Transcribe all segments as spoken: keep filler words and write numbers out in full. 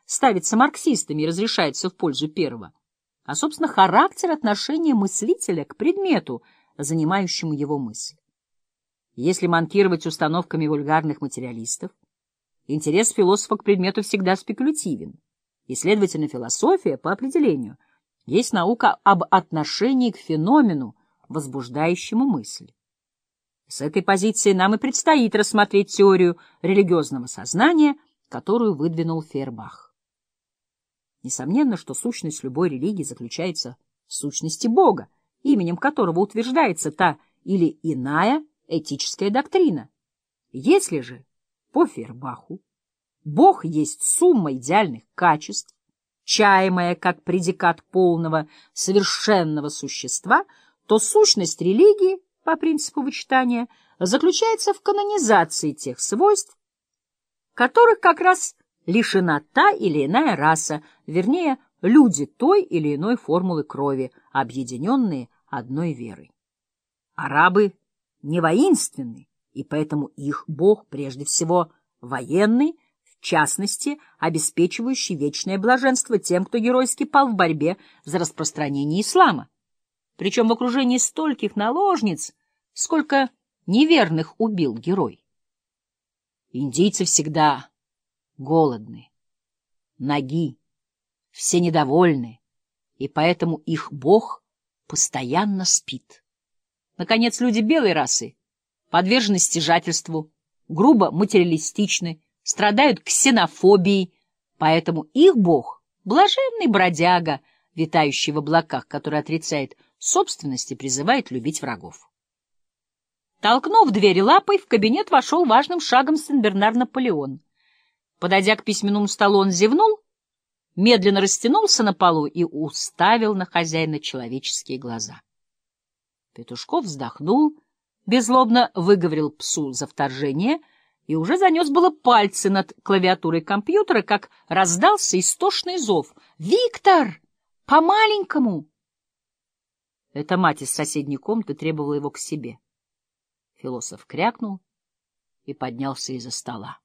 ставится марксистами и разрешается в пользу первого, а, собственно, характер отношения мыслителя к предмету, занимающему его мысль. Если манкировать установками вульгарных материалистов, интерес философа к предмету всегда спекулятивен, и, следовательно, философия, по определению, есть наука об отношении к феномену, возбуждающему мысль. С этой позиции нам и предстоит рассмотреть теорию религиозного сознания, которую выдвинул Фейербах. Несомненно, что сущность любой религии заключается в сущности Бога, именем которого утверждается та или иная этическая доктрина. Если же, по Фейербаху, Бог есть сумма идеальных качеств, чаемая как предикат полного, совершенного существа, то сущность религии, по принципу вычитания, заключается в канонизации тех свойств, которых как раз лишена та или иная раса, вернее, люди той или иной формулы крови, объединенные одной верой. Арабы не воинственны, и поэтому их бог прежде всего военный, в частности, обеспечивающий вечное блаженство тем, кто геройски пал в борьбе за распространение ислама. Причем в окружении стольких наложниц, сколько неверных убил герой. Индийцы всегда голодны, наги, все недовольны, и поэтому их бог постоянно спит. Наконец, люди белой расы подвержены стяжательству, грубо материалистичны, страдают ксенофобией, поэтому их бог — блаженный бродяга, витающий в облаках, который отрицает собственность и призывает любить врагов. Толкнув дверь лапой, в кабинет вошел важным шагом Сен-Бернар Наполеон. Подойдя к письменному столу, он зевнул, медленно растянулся на полу и уставил на хозяина человеческие глаза. Петушков вздохнул, беззлобно выговорил псу за вторжение и уже занес было пальцы над клавиатурой компьютера, как раздался истошный зов: «Виктор! По-маленькому!» Эта мать из соседней комнаты требовала его к себе. Философ крякнул и поднялся из-за стола.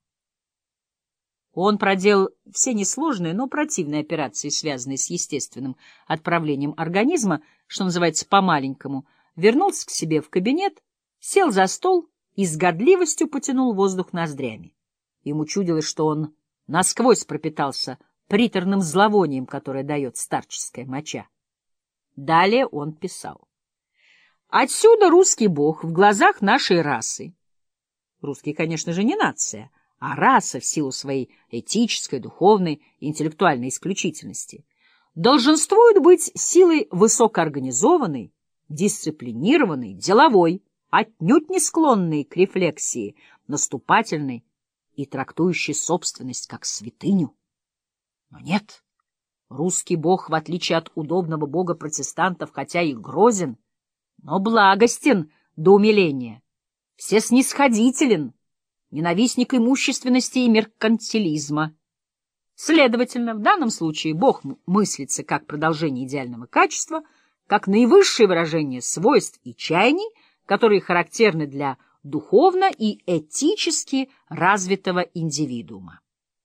Он проделал все несложные, но противные операции, связанные с естественным отправлением организма, что называется по-маленькому, вернулся к себе в кабинет, сел за стол и с годливостью потянул воздух ноздрями. Ему чудилось, что он насквозь пропитался приторным зловонием, которое дает старческая моча. Далее он писал: «Отсюда русский бог в глазах нашей расы». Русские, конечно же, не нация, а раса в силу своей этической, духовной, интеллектуальной исключительности долженствует быть силой высокоорганизованной, дисциплинированной, деловой, отнюдь не склонной к рефлексии, наступательной и трактующей собственность как святыню. Но нет, русский бог, в отличие от удобного бога протестантов, хотя и грозен, но благостен до умиления, всеснисходителен, ненавистник имущественности и меркантилизма. Следовательно, в данном случае Бог мыслится как продолжение идеального качества, как наивысшее выражение свойств и чаяний, которые характерны для духовно и этически развитого индивидуума.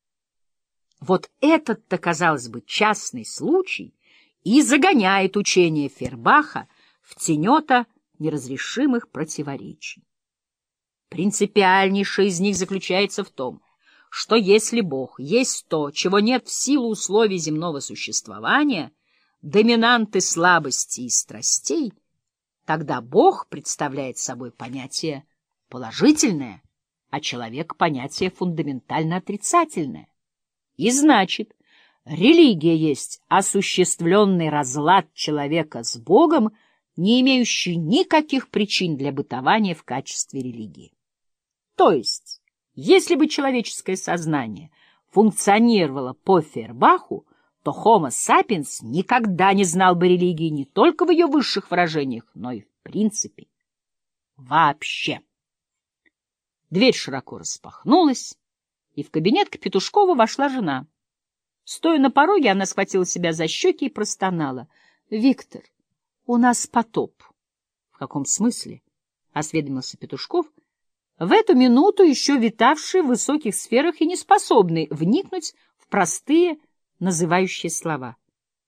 Вот этот-то, казалось бы, частный случай и загоняет учение Фейербаха в тенета неразрешимых противоречий. Принципиальнейшее из них заключается в том, что если Бог есть то, чего нет в силу условий земного существования, доминанты слабости и страстей, тогда Бог представляет собой понятие положительное, а человек — понятие фундаментально отрицательное. И значит, религия есть осуществленный разлад человека с Богом, не имеющий никаких причин для бытования в качестве религии. То есть, если бы человеческое сознание функционировало по Фейербаху, то Homo sapiens никогда не знал бы религии не только в ее высших выражениях, но и в принципе. Вообще. Дверь широко распахнулась, и в кабинет к Петушкову вошла жена. Стоя на пороге, она схватила себя за щеки и простонала: «Виктор, у нас потоп». — В каком смысле? — осведомился Петушков, в эту минуту еще витавший в высоких сферах и неспособный вникнуть в в простые называющие слова.